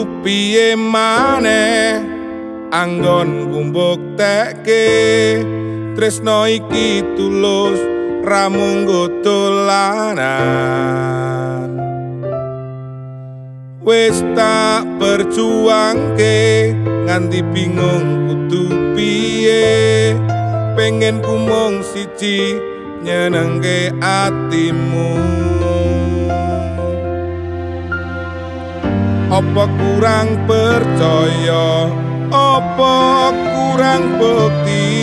piye maneh anggon ngumbuktekke tresno iki tulus ramung dolanan. Wis tak perjuangke nganti bingung kudu piye, pengen ku mung siji nyenengke atimu. Apa kurang percaya, apa kurang bukti,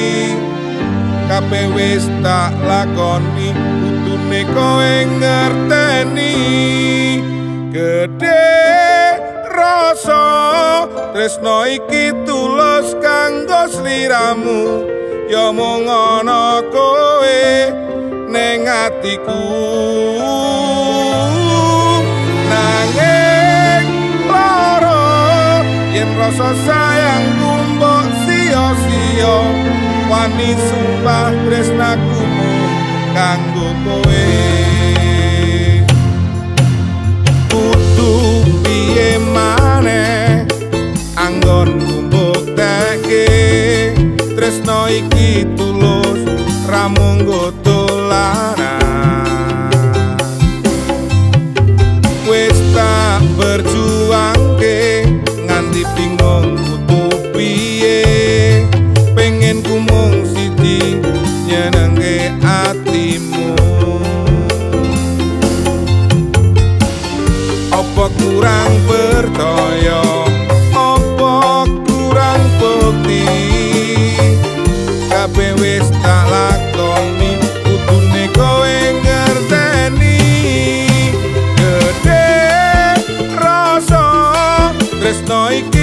kabeh wis tak lakoni, kudune kowe ngerteni. Gedhe rasa tresno iki tulus kanggo sliramu, ya mung ana kowe ning atiku. Nanging lara yen rasa sayangku mbok sia-sia, wani sumpah tresnaku mung kanggo kowe. Kudu piye maneh anggon ngumbuktekke tresno iki tulus ramung dolanan. Wis tak berjuangke nganti bingung kudu piye, pengen ku mung siji nyenengke atimu. Apa kurang percaya, apa kurang bukti, kabeh wis tak lakoni, kudune kowe ngerteni. Gedhe rasa tresno iki